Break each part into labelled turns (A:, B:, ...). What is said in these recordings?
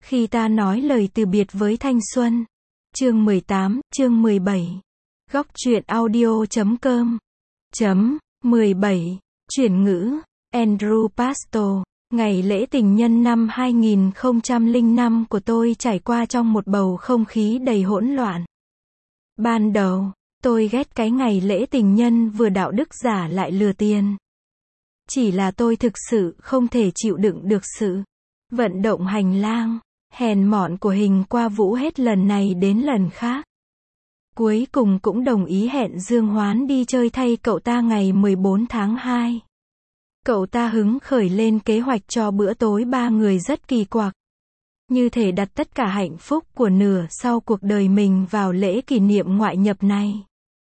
A: Khi ta nói lời từ biệt với thanh xuân. Chương 18, chương 17. Góc truyện audio.com. 17. Chuyển ngữ. Andrew Pastor. Ngày lễ tình nhân năm 2005 của tôi trải qua trong một bầu không khí đầy hỗn loạn. Ban đầu, tôi ghét cái ngày lễ tình nhân vừa đạo đức giả lại lừa tiền. Chỉ là tôi thực sự không thể chịu đựng được sự vận động hành lang, hèn mọn của Hình Qua Vũ hết lần này đến lần khác. Cuối cùng cũng đồng ý hẹn Dương Hoán đi chơi thay cậu ta ngày 14 tháng 2. Cậu ta hứng khởi lên kế hoạch cho bữa tối ba người rất kỳ quặc. Như thể đặt tất cả hạnh phúc của nửa sau cuộc đời mình vào lễ kỷ niệm ngoại nhập này.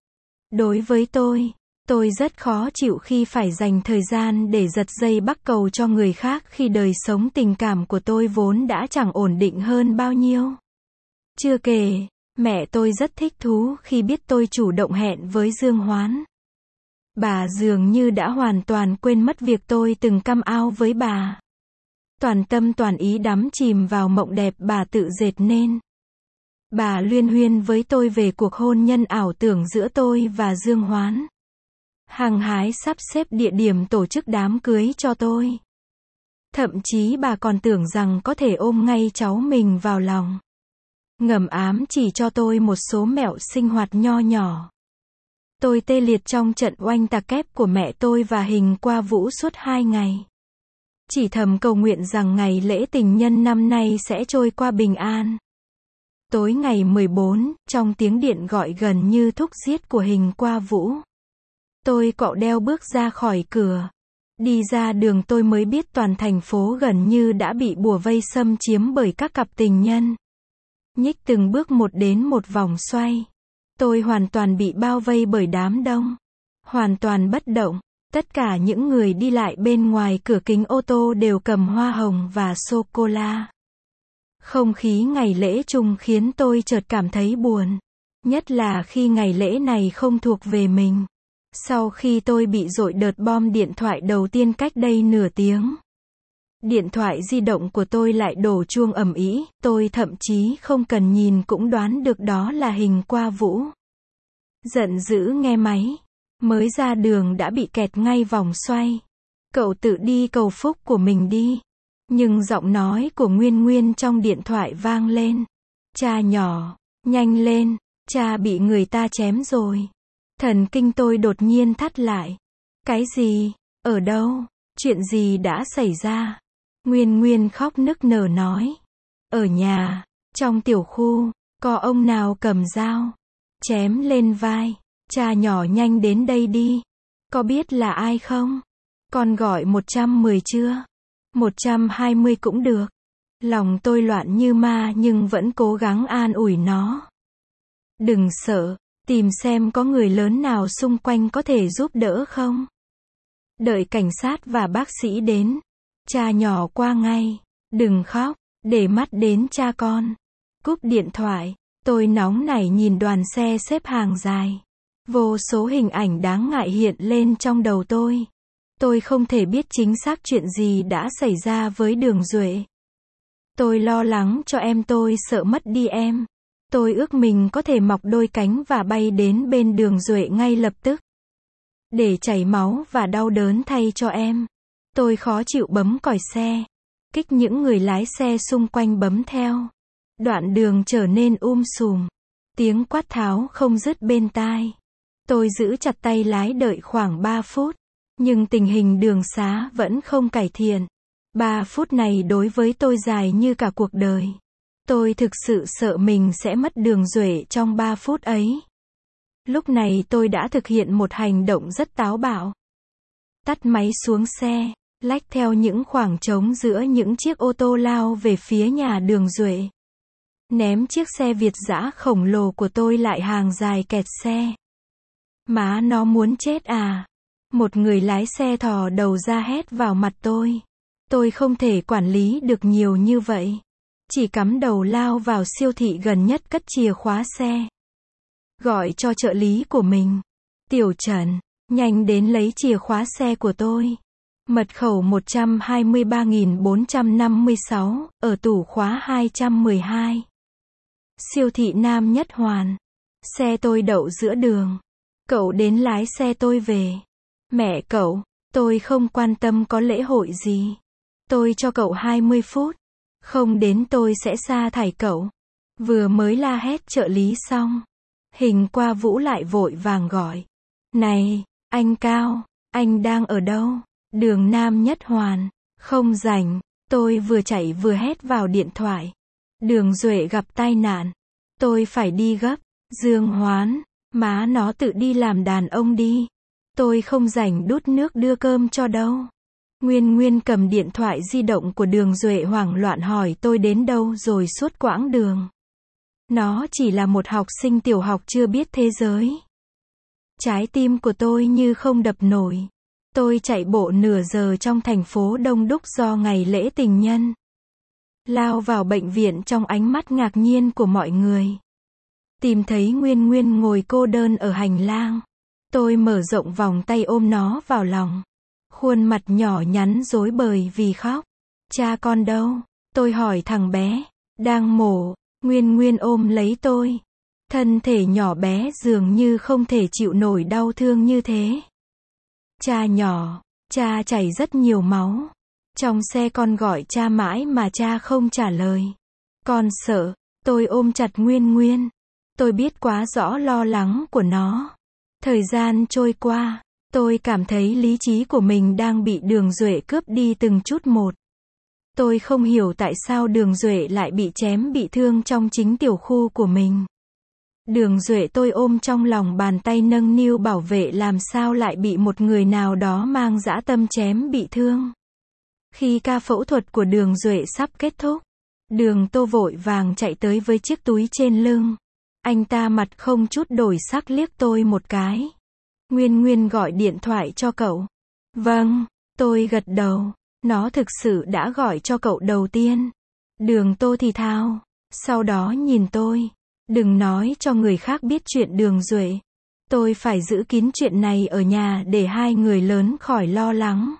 A: Đối với tôi rất khó chịu khi phải dành thời gian để giật dây bắt cầu cho người khác khi đời sống tình cảm của tôi vốn đã chẳng ổn định hơn bao nhiêu. Chưa kể, mẹ tôi rất thích thú khi biết tôi chủ động hẹn với Dương Hoán. Bà dường như đã hoàn toàn quên mất việc tôi từng căm ao với bà. Toàn tâm toàn ý đắm chìm vào mộng đẹp bà tự dệt nên. Bà luyên huyên với tôi về cuộc hôn nhân ảo tưởng giữa tôi và Dương Hoán. Hăng hái sắp xếp địa điểm tổ chức đám cưới cho tôi. Thậm chí bà còn tưởng rằng có thể ôm ngay cháu mình vào lòng. Ngầm ám chỉ cho tôi một số mẹo sinh hoạt nho nhỏ. Tôi tê liệt trong trận oanh tạc kép của mẹ tôi và Hình Qua Vũ suốt 2 ngày. Chỉ thầm cầu nguyện rằng ngày lễ tình nhân năm nay sẽ trôi qua bình an. Tối ngày 14, trong tiếng điện gọi gần như thúc giết của Hình Qua Vũ, tôi quạo đeo bước ra khỏi cửa. Đi ra đường tôi mới biết toàn thành phố gần như đã bị bủa vây xâm chiếm bởi các cặp tình nhân. Nhích từng bước một đến một vòng xoay. Tôi hoàn toàn bị bao vây bởi đám đông. Hoàn toàn bất động. Tất cả những người đi lại bên ngoài cửa kính ô tô đều cầm hoa hồng và sô-cô-la. Không khí ngày lễ chung khiến tôi chợt cảm thấy buồn. Nhất là khi ngày lễ này không thuộc về mình. Sau khi tôi bị dội đợt bom điện thoại đầu tiên cách đây nửa tiếng. Điện thoại di động của tôi lại đổ chuông ầm ĩ, tôi thậm chí không cần nhìn cũng đoán được đó là Hình Qua Vũ. Giận dữ nghe máy. Mới ra đường đã bị kẹt ngay vòng xoay. Cậu tự đi cầu phúc của mình đi. Nhưng giọng nói của Nguyên Nguyên trong điện thoại vang lên. Cha nhỏ, nhanh lên, cha bị người ta chém rồi. Thần kinh tôi đột nhiên thắt lại. Cái gì? Ở đâu? Chuyện gì đã xảy ra? Nguyên Nguyên khóc nức nở nói. Ở nhà, trong tiểu khu, có ông nào cầm dao, chém lên vai. Cha nhỏ nhanh đến đây đi. Có biết là ai không? Con gọi 110 chưa? 120 cũng được. Lòng tôi loạn như ma nhưng vẫn cố gắng an ủi nó. Đừng sợ, tìm xem có người lớn nào xung quanh có thể giúp đỡ không? Đợi cảnh sát và bác sĩ đến. Cha nhỏ qua ngay. Đừng khóc, để mắt đến cha con. Cúp điện thoại, tôi nóng nảy nhìn đoàn xe xếp hàng dài. Vô số hình ảnh đáng ngại hiện lên trong đầu tôi. Tôi không thể biết chính xác chuyện gì đã xảy ra với Đường Duệ. Tôi lo lắng cho em tôi sợ mất đi em. Tôi ước mình có thể mọc đôi cánh và bay đến bên Đường Duệ ngay lập tức. Để chảy máu và đau đớn thay cho em. Tôi khó chịu bấm còi xe. Kích những người lái xe xung quanh bấm theo. Đoạn đường trở nên sùm. Tiếng quát tháo không dứt bên tai. Tôi giữ chặt tay lái đợi khoảng 3 phút. Nhưng tình hình đường xá vẫn không cải thiện. 3 phút này đối với tôi dài như cả cuộc đời. Tôi thực sự sợ mình sẽ mất Đường Duệ trong 3 phút ấy. Lúc này tôi đã thực hiện một hành động rất táo bạo. Tắt máy xuống xe, lách theo những khoảng trống giữa những chiếc ô tô lao về phía nhà Đường Duệ. Ném chiếc xe Việt dã khổng lồ của tôi lại hàng dài kẹt xe. Má nó muốn chết à? Một người lái xe thò đầu ra hét vào mặt tôi. Tôi không thể quản lý được nhiều như vậy. Chỉ cắm đầu lao vào siêu thị gần nhất cất chìa khóa xe. Gọi cho trợ lý của mình. Tiểu Trần, nhanh đến lấy chìa khóa xe của tôi. Mật khẩu 123.456, ở tủ khóa 212. Siêu thị Nam Nhất Hoàn. Xe tôi đậu giữa đường. Cậu đến lái xe tôi về. Mẹ cậu, tôi không quan tâm có lễ hội gì. Tôi cho cậu 20 phút. Không đến tôi sẽ sa thải cậu. Vừa mới la hét trợ lý xong. Hình qua Vũ lại vội vàng gọi. Này, anh Cao, anh đang ở đâu? Đường Nam Nhất Hoàn. Không rảnh, tôi vừa chạy vừa hét vào điện thoại. Đường Duệ gặp tai nạn. Tôi phải đi gấp. Dương Hoán, má nó tự đi làm đàn ông đi. Tôi không rảnh đút nước đưa cơm cho đâu. Nguyên Nguyên cầm điện thoại di động của Đường Duệ hoảng loạn hỏi tôi đến đâu rồi suốt quãng đường. Nó chỉ là một học sinh tiểu học chưa biết thế giới. Trái tim của tôi như không đập nổi. Tôi chạy bộ nửa giờ trong thành phố đông đúc do ngày lễ tình nhân. Lao vào bệnh viện trong ánh mắt ngạc nhiên của mọi người. Tìm thấy Nguyên Nguyên ngồi cô đơn ở hành lang. Tôi mở rộng vòng tay ôm nó vào lòng. Khuôn mặt nhỏ nhắn rối bời vì khóc. Cha con đâu? Tôi hỏi thằng bé. Đang mổ. Nguyên Nguyên ôm lấy tôi. Thân thể nhỏ bé dường như không thể chịu nổi đau thương như thế. Cha nhỏ, cha chảy rất nhiều máu. Trong xe con gọi cha mãi mà cha không trả lời. Con sợ. Tôi ôm chặt Nguyên Nguyên. Tôi biết quá rõ lo lắng của nó. Thời gian trôi qua, tôi cảm thấy lý trí của mình đang bị Đường Duệ cướp đi từng chút một. Tôi không hiểu tại sao Đường Duệ lại bị chém bị thương trong chính tiểu khu của mình. Đường Duệ tôi ôm trong lòng bàn tay nâng niu bảo vệ làm sao lại bị một người nào đó mang dã tâm chém bị thương. Khi ca phẫu thuật của Đường Duệ sắp kết thúc, Đường Tô vội vàng chạy tới với chiếc túi trên lưng. Anh ta mặt không chút đổi sắc liếc tôi một cái. Nguyên Nguyên gọi điện thoại cho cậu. Vâng, tôi gật đầu. Nó thực sự đã gọi cho cậu đầu tiên. Đường Tô thì thào. Sau đó nhìn tôi. Đừng nói cho người khác biết chuyện Đường Duệ. Tôi phải giữ kín chuyện này ở nhà để hai người lớn khỏi lo lắng.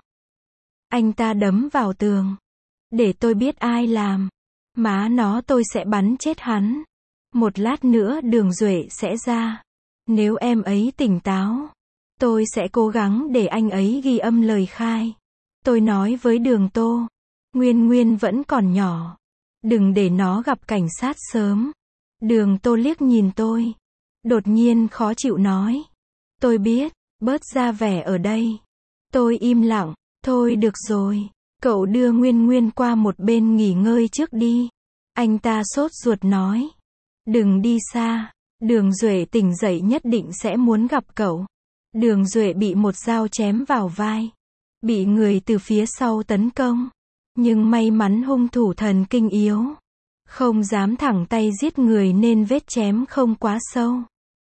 A: Anh ta đấm vào tường. Để tôi biết ai làm. Má nó tôi sẽ bắn chết hắn. Một lát nữa Đường Duệ sẽ ra. Nếu em ấy tỉnh táo, tôi sẽ cố gắng để anh ấy ghi âm lời khai. Tôi nói với Đường Tô. Nguyên Nguyên vẫn còn nhỏ. Đừng để nó gặp cảnh sát sớm. Đường Tô liếc nhìn tôi. Đột nhiên khó chịu nói. Tôi biết, bớt ra vẻ ở đây. Tôi im lặng. Thôi được rồi. Cậu đưa Nguyên Nguyên qua một bên nghỉ ngơi trước đi. Anh ta sốt ruột nói. Đừng đi xa. Đường Duệ tỉnh dậy nhất định sẽ muốn gặp cậu. Đường Duệ bị một dao chém vào vai. Bị người từ phía sau tấn công. Nhưng may mắn hung thủ thần kinh yếu. Không dám thẳng tay giết người nên vết chém không quá sâu.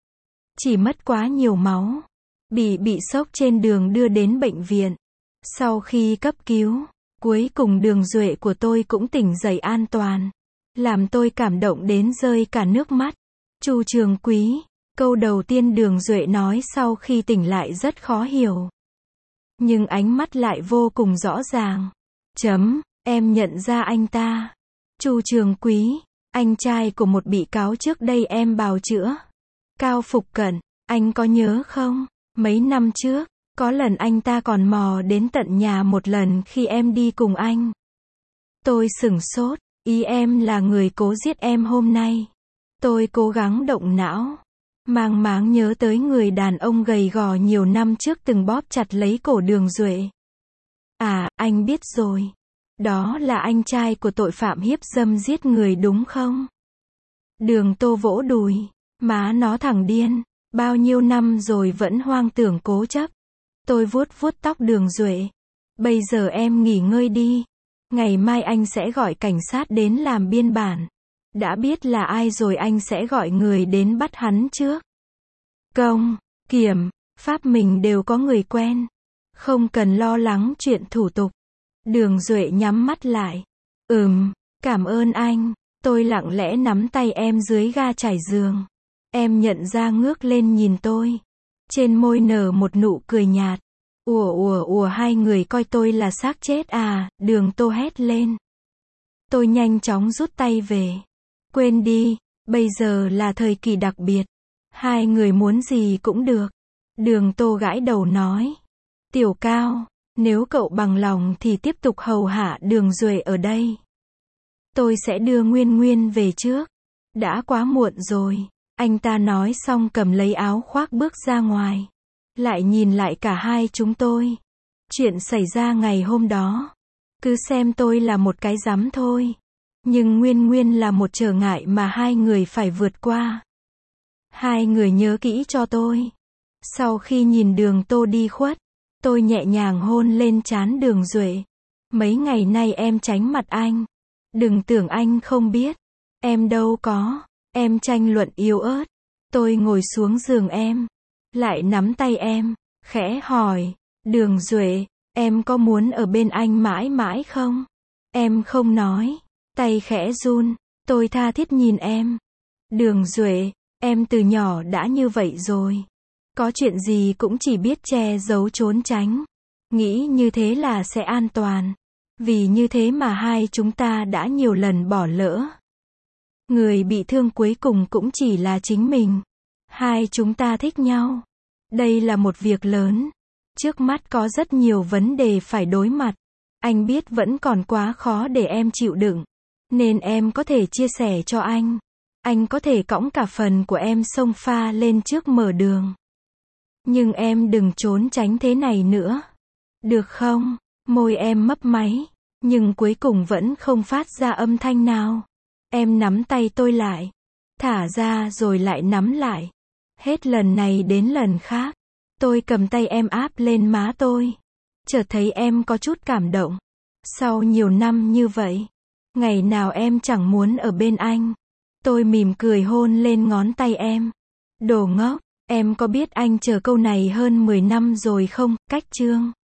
A: Chỉ mất quá nhiều máu. Bị sốc trên đường đưa đến bệnh viện. Sau khi cấp cứu, cuối cùng Đường Duệ của tôi cũng tỉnh dậy an toàn. Làm tôi cảm động đến rơi cả nước mắt. Chu Trường Quý, câu đầu tiên Đường Duệ nói sau khi tỉnh lại rất khó hiểu. Nhưng ánh mắt lại vô cùng rõ ràng. Em nhận ra anh ta. Chu Trường Quý, anh trai của một bị cáo trước đây em bào chữa. Cao Phục Cận, anh có nhớ không? Mấy năm trước, có lần anh ta còn mò đến tận nhà một lần khi em đi cùng anh. Tôi sửng sốt, ý em là người cố giết em hôm nay. Tôi cố gắng động não. Mang máng nhớ tới người đàn ông gầy gò nhiều năm trước từng bóp chặt lấy cổ Đường Duệ. À, anh biết rồi. Đó là anh trai của tội phạm hiếp dâm giết người đúng không? Đường Tô vỗ đùi. Má nó thằng điên. Bao nhiêu năm rồi vẫn hoang tưởng cố chấp. Tôi vuốt vuốt tóc Đường Duệ. Bây giờ em nghỉ ngơi đi. Ngày mai anh sẽ gọi cảnh sát đến làm biên bản. Đã biết là ai rồi anh sẽ gọi người đến bắt hắn trước. Công, kiểm, pháp mình đều có người quen. Không cần lo lắng chuyện thủ tục. Đường Duệ nhắm mắt lại. Cảm ơn anh. Tôi lặng lẽ nắm tay em dưới ga trải giường. Em nhận ra ngước lên nhìn tôi. Trên môi nở một nụ cười nhạt. Ùa, hai người coi tôi là xác chết à, Đường Tô hét lên. Tôi nhanh chóng rút tay về. Quên đi, bây giờ là thời kỳ đặc biệt. Hai người muốn gì cũng được. Đường Tô gãi đầu nói. Tiểu Cao, nếu cậu bằng lòng thì tiếp tục hầu hạ Đường Duệ ở đây. Tôi sẽ đưa Nguyên Nguyên về trước. Đã quá muộn rồi. Anh ta nói xong cầm lấy áo khoác bước ra ngoài. Lại nhìn lại cả hai chúng tôi. Chuyện xảy ra ngày hôm đó. Cứ xem tôi là một cái rắm thôi. Nhưng Nguyên Nguyên là một trở ngại mà hai người phải vượt qua. Hai người nhớ kỹ cho tôi. Sau khi nhìn Đường Tô đi khuất, tôi nhẹ nhàng hôn lên trán Đường Duệ. Mấy ngày nay em tránh mặt anh. Đừng tưởng anh không biết. Em đâu có. Em tranh luận yếu ớt. Tôi ngồi xuống giường em. Lại nắm tay em. Khẽ hỏi. Đường Duệ, em có muốn ở bên anh mãi mãi không? Em không nói. Tay khẽ run. Tôi tha thiết nhìn em. Đường Duệ, em từ nhỏ đã như vậy rồi. Có chuyện gì cũng chỉ biết che giấu trốn tránh. Nghĩ như thế là sẽ an toàn. Vì như thế mà hai chúng ta đã nhiều lần bỏ lỡ. Người bị thương cuối cùng cũng chỉ là chính mình. Hai chúng ta thích nhau. Đây là một việc lớn. Trước mắt có rất nhiều vấn đề phải đối mặt. Anh biết vẫn còn quá khó để em chịu đựng. Nên em có thể chia sẻ cho anh. Anh có thể cõng cả phần của em xông pha lên trước mở đường. Nhưng em đừng trốn tránh thế này nữa. Được không? Môi em mấp máy. Nhưng cuối cùng vẫn không phát ra âm thanh nào. Em nắm tay tôi lại. Thả ra rồi lại nắm lại. Hết lần này đến lần khác. Tôi cầm tay em áp lên má tôi. Chợt thấy em có chút cảm động. Sau nhiều năm như vậy, ngày nào em chẳng muốn ở bên anh. Tôi mỉm cười hôn lên ngón tay em. Đồ ngốc, em có biết anh chờ câu này hơn 10 năm rồi không? Cách chương